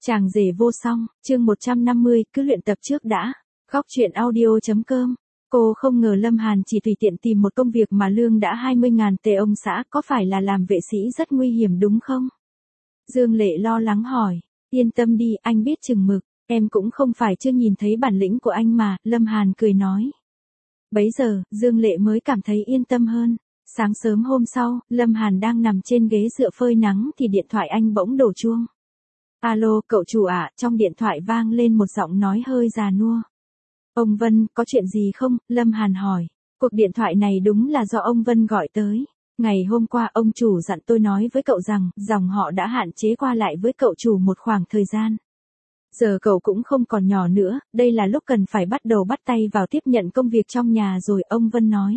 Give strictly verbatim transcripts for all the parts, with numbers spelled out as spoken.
Chàng rể vô song, chương một trăm năm mươi, cứ luyện tập trước đã. Góc truyện audio.com. Cô không ngờ Lâm Hàn chỉ tùy tiện tìm một công việc mà lương đã hai mươi ngàn tệ ông xã, có phải là làm vệ sĩ rất nguy hiểm đúng không? Dương Lệ lo lắng hỏi. Yên tâm đi, anh biết chừng mực, em cũng không phải chưa nhìn thấy bản lĩnh của anh mà, Lâm Hàn cười nói. Bấy giờ, Dương Lệ mới cảm thấy yên tâm hơn. Sáng sớm hôm sau, Lâm Hàn đang nằm trên ghế dựa phơi nắng thì điện thoại anh bỗng đổ chuông. Alo, cậu chủ ạ, à, trong điện thoại vang lên một giọng nói hơi già nua. Ông Vân, có chuyện gì không? Lâm Hàn hỏi. Cuộc điện thoại này đúng là do ông Vân gọi tới. Ngày hôm qua ông chủ dặn tôi nói với cậu rằng, dòng họ đã hạn chế qua lại với cậu chủ một khoảng thời gian. Giờ cậu cũng không còn nhỏ nữa, đây là lúc cần phải bắt đầu bắt tay vào tiếp nhận công việc trong nhà rồi, ông Vân nói.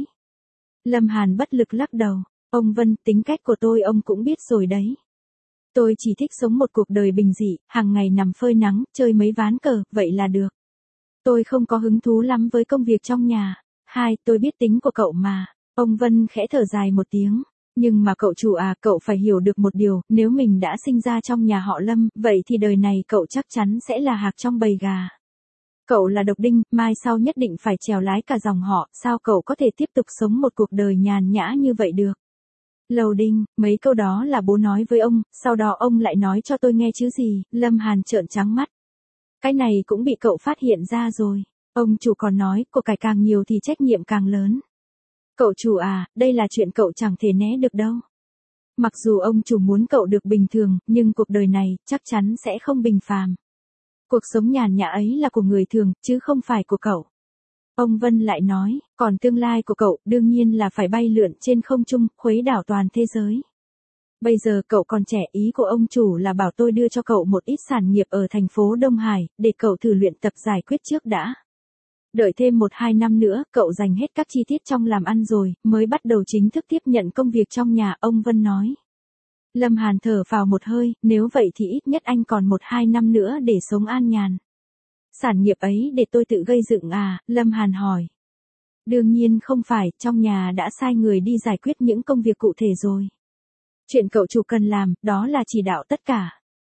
Lâm Hàn bất lực lắc đầu. Ông Vân, tính cách của tôi ông cũng biết rồi đấy. Tôi chỉ thích sống một cuộc đời bình dị, hàng ngày nằm phơi nắng, chơi mấy ván cờ, vậy là được. Tôi không có hứng thú lắm với công việc trong nhà. Hai, tôi biết tính của cậu mà. Ông Vân khẽ thở dài một tiếng. Nhưng mà cậu chủ à, cậu phải hiểu được một điều, nếu mình đã sinh ra trong nhà họ Lâm, vậy thì đời này cậu chắc chắn sẽ là hạc trong bầy gà. Cậu là độc đinh, mai sau nhất định phải chèo lái cả dòng họ, sao cậu có thể tiếp tục sống một cuộc đời nhàn nhã như vậy được? Lầu Đinh, mấy câu đó là bố nói với ông, sau đó ông lại nói cho tôi nghe chứ gì, Lâm Hàn trợn trắng mắt. Cái này cũng bị cậu phát hiện ra rồi. Ông chủ còn nói, của cải càng nhiều thì trách nhiệm càng lớn. Cậu chủ à, đây là chuyện cậu chẳng thể né được đâu. Mặc dù ông chủ muốn cậu được bình thường, nhưng cuộc đời này, chắc chắn sẽ không bình phàm. Cuộc sống nhàn nhã ấy là của người thường, chứ không phải của cậu. Ông Vân lại nói, còn tương lai của cậu, đương nhiên là phải bay lượn trên không trung, khuấy đảo toàn thế giới. Bây giờ cậu còn trẻ, ý của ông chủ là bảo tôi đưa cho cậu một ít sản nghiệp ở thành phố Đông Hải, để cậu thử luyện tập giải quyết trước đã. Đợi thêm một hai năm nữa, cậu dành hết các chi tiết trong làm ăn rồi, mới bắt đầu chính thức tiếp nhận công việc trong nhà, ông Vân nói. Lâm Hàn thở phào một hơi, nếu vậy thì ít nhất anh còn một hai năm nữa để sống an nhàn. Sản nghiệp ấy để tôi tự gây dựng à, Lâm Hàn hỏi. Đương nhiên không phải, trong nhà đã sai người đi giải quyết những công việc cụ thể rồi. Chuyện cậu chủ cần làm, đó là chỉ đạo tất cả.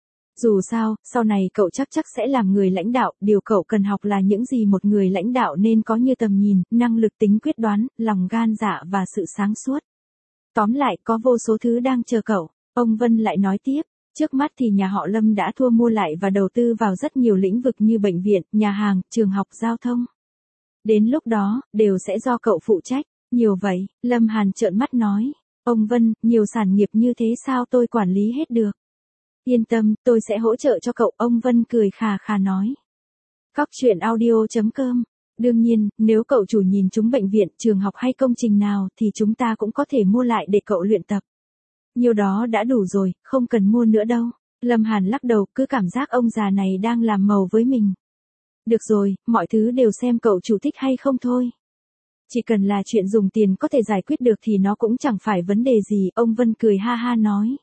Dù sao, sau này cậu chắc chắc sẽ làm người lãnh đạo, điều cậu cần học là những gì một người lãnh đạo nên có như tầm nhìn, năng lực tính quyết đoán, lòng gan dạ và sự sáng suốt. Tóm lại, có vô số thứ đang chờ cậu, ông Vân lại nói tiếp. Trước mắt thì nhà họ Lâm đã thua mua lại và đầu tư vào rất nhiều lĩnh vực như bệnh viện, nhà hàng, trường học, giao thông. Đến lúc đó, đều sẽ do cậu phụ trách. Nhiều vậy, Lâm Hàn trợn mắt nói. Ông Vân, nhiều sản nghiệp như thế sao tôi quản lý hết được? Yên tâm, tôi sẽ hỗ trợ cho cậu, ông Vân cười khà khà nói. Góc truyện audio.com. Đương nhiên, nếu cậu chủ nhìn chúng bệnh viện, trường học hay công trình nào thì chúng ta cũng có thể mua lại để cậu luyện tập. Nhiều đó đã đủ rồi, không cần mua nữa đâu. Lâm Hàn lắc đầu, cứ cảm giác ông già này đang làm màu với mình. Được rồi, mọi thứ đều xem cậu chủ thích hay không thôi. Chỉ cần là chuyện dùng tiền có thể giải quyết được thì nó cũng chẳng phải vấn đề gì, ông Vân cười ha ha nói.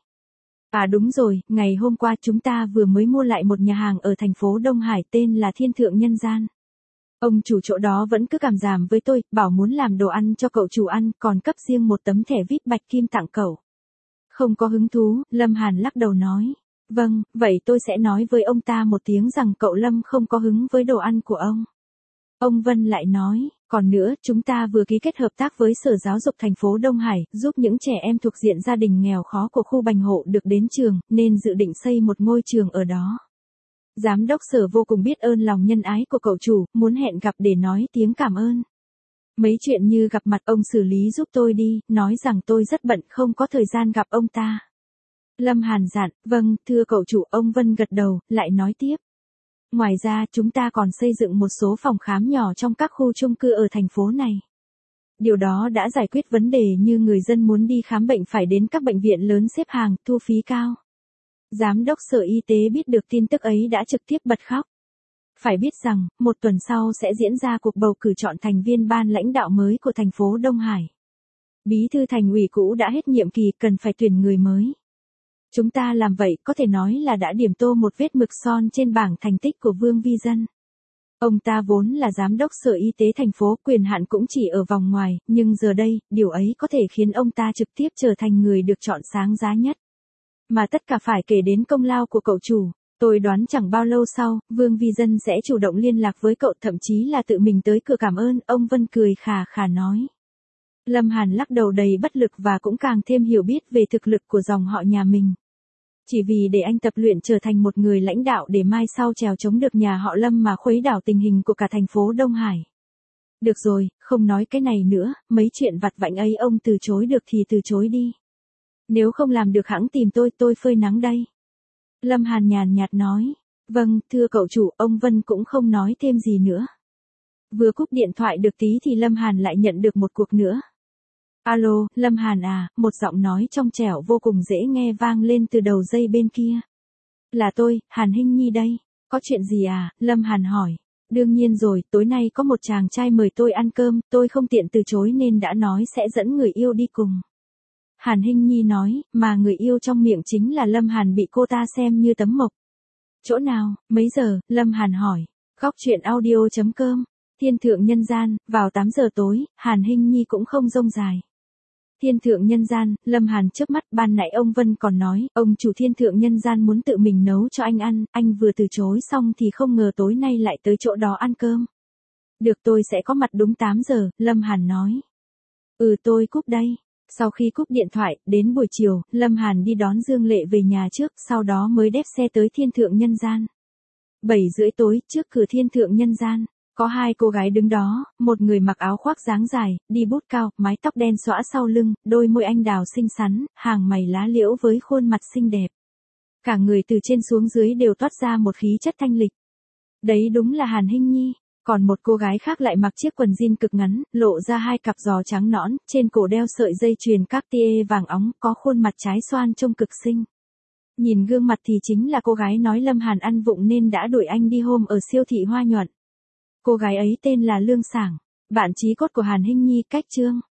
À đúng rồi, ngày hôm qua chúng ta vừa mới mua lại một nhà hàng ở thành phố Đông Hải tên là Thiên Thượng Nhân Gian. Ông chủ chỗ đó vẫn cứ cảm giảm với tôi, bảo muốn làm đồ ăn cho cậu chủ ăn, còn cấp riêng một tấm thẻ vi ai pi bạch kim tặng cậu. Không có hứng thú, Lâm Hàn lắc đầu nói. Vâng, vậy tôi sẽ nói với ông ta một tiếng rằng cậu Lâm không có hứng với đồ ăn của ông. Ông Vân lại nói, còn nữa, chúng ta vừa ký kết hợp tác với Sở Giáo dục thành phố Đông Hải, giúp những trẻ em thuộc diện gia đình nghèo khó của khu Bành Hộ được đến trường, nên dự định xây một ngôi trường ở đó. Giám đốc Sở vô cùng biết ơn lòng nhân ái của cậu chủ, muốn hẹn gặp để nói tiếng cảm ơn. Mấy chuyện như gặp mặt ông xử lý giúp tôi đi, nói rằng tôi rất bận không có thời gian gặp ông ta. Lâm Hàn dặn, vâng, thưa cậu chủ, ông Vân gật đầu, lại nói tiếp. Ngoài ra, chúng ta còn xây dựng một số phòng khám nhỏ trong các khu chung cư ở thành phố này. Điều đó đã giải quyết vấn đề như người dân muốn đi khám bệnh phải đến các bệnh viện lớn xếp hàng, thu phí cao. Giám đốc Sở Y tế biết được tin tức ấy đã trực tiếp bật khóc. Phải biết rằng, một tuần sau sẽ diễn ra cuộc bầu cử chọn thành viên ban lãnh đạo mới của thành phố Đông Hải. Bí thư thành ủy cũ đã hết nhiệm kỳ, cần phải tuyển người mới. Chúng ta làm vậy có thể nói là đã điểm tô một vết mực son trên bảng thành tích của Vương Vi Dân. Ông ta vốn là giám đốc Sở Y tế thành phố, quyền hạn cũng chỉ ở vòng ngoài, nhưng giờ đây, điều ấy có thể khiến ông ta trực tiếp trở thành người được chọn sáng giá nhất. Mà tất cả phải kể đến công lao của cậu chủ. Tôi đoán chẳng bao lâu sau, Vương Vi Dân sẽ chủ động liên lạc với cậu, thậm chí là tự mình tới cửa cảm ơn, ông Vân cười khà khà nói. Lâm Hàn lắc đầu đầy bất lực và cũng càng thêm hiểu biết về thực lực của dòng họ nhà mình. Chỉ vì để anh tập luyện trở thành một người lãnh đạo để mai sau trèo chống được nhà họ Lâm mà khuấy đảo tình hình của cả thành phố Đông Hải. Được rồi, không nói cái này nữa, mấy chuyện vặt vãnh ấy ông từ chối được thì từ chối đi. Nếu không làm được hẵng tìm tôi, tôi phơi nắng đây. Lâm Hàn nhàn nhạt nói. Vâng, thưa cậu chủ, ông Vân cũng không nói thêm gì nữa. Vừa cúp điện thoại được tí thì Lâm Hàn lại nhận được một cuộc nữa. Alo, Lâm Hàn à, một giọng nói trong trẻo vô cùng dễ nghe vang lên từ đầu dây bên kia. Là tôi, Hàn Hinh Nhi đây. Có chuyện gì à, Lâm Hàn hỏi. Đương nhiên rồi, tối nay có một chàng trai mời tôi ăn cơm, tôi không tiện từ chối nên đã nói sẽ dẫn người yêu đi cùng. Hàn Hinh Nhi nói, mà người yêu trong miệng chính là Lâm Hàn bị cô ta xem như tấm mộc. Chỗ nào, mấy giờ, Lâm Hàn hỏi. Góc truyện audio chấm com. Thiên thượng nhân gian, vào tám giờ tối, Hàn Hinh Nhi cũng không rông dài. Thiên thượng nhân gian, Lâm Hàn trước mắt, ban nãy ông Vân còn nói, ông chủ thiên thượng nhân gian muốn tự mình nấu cho anh ăn, anh vừa từ chối xong thì không ngờ tối nay lại tới chỗ đó ăn cơm. Được, tôi sẽ có mặt đúng tám giờ, Lâm Hàn nói. Ừ, tôi cúp đây. Sau khi cúp điện thoại, đến buổi chiều, Lâm Hàn đi đón Dương Lệ về nhà trước, sau đó mới đép xe tới thiên thượng nhân gian. bảy rưỡi tối, trước cửa thiên thượng nhân gian. Có hai cô gái đứng đó, một người mặc áo khoác dáng dài, đi bút cao, mái tóc đen xõa sau lưng, đôi môi anh đào xinh xắn, hàng mày lá liễu với khuôn mặt xinh đẹp. Cả người từ trên xuống dưới đều toát ra một khí chất thanh lịch. Đấy đúng là Hàn Hinh Nhi. Còn một cô gái khác lại mặc chiếc quần jean cực ngắn, lộ ra hai cặp giò trắng nõn, trên cổ đeo sợi dây chuyền Cartier vàng óng, có khuôn mặt trái xoan trông cực xinh. Nhìn gương mặt thì chính là cô gái nói Lâm Hàn ăn vụng nên đã đuổi anh đi hôm ở siêu thị Hoa Nhuận. Cô gái ấy tên là Lương Sảng, bạn chí cốt của Hàn Hinh Nhi, cách chương.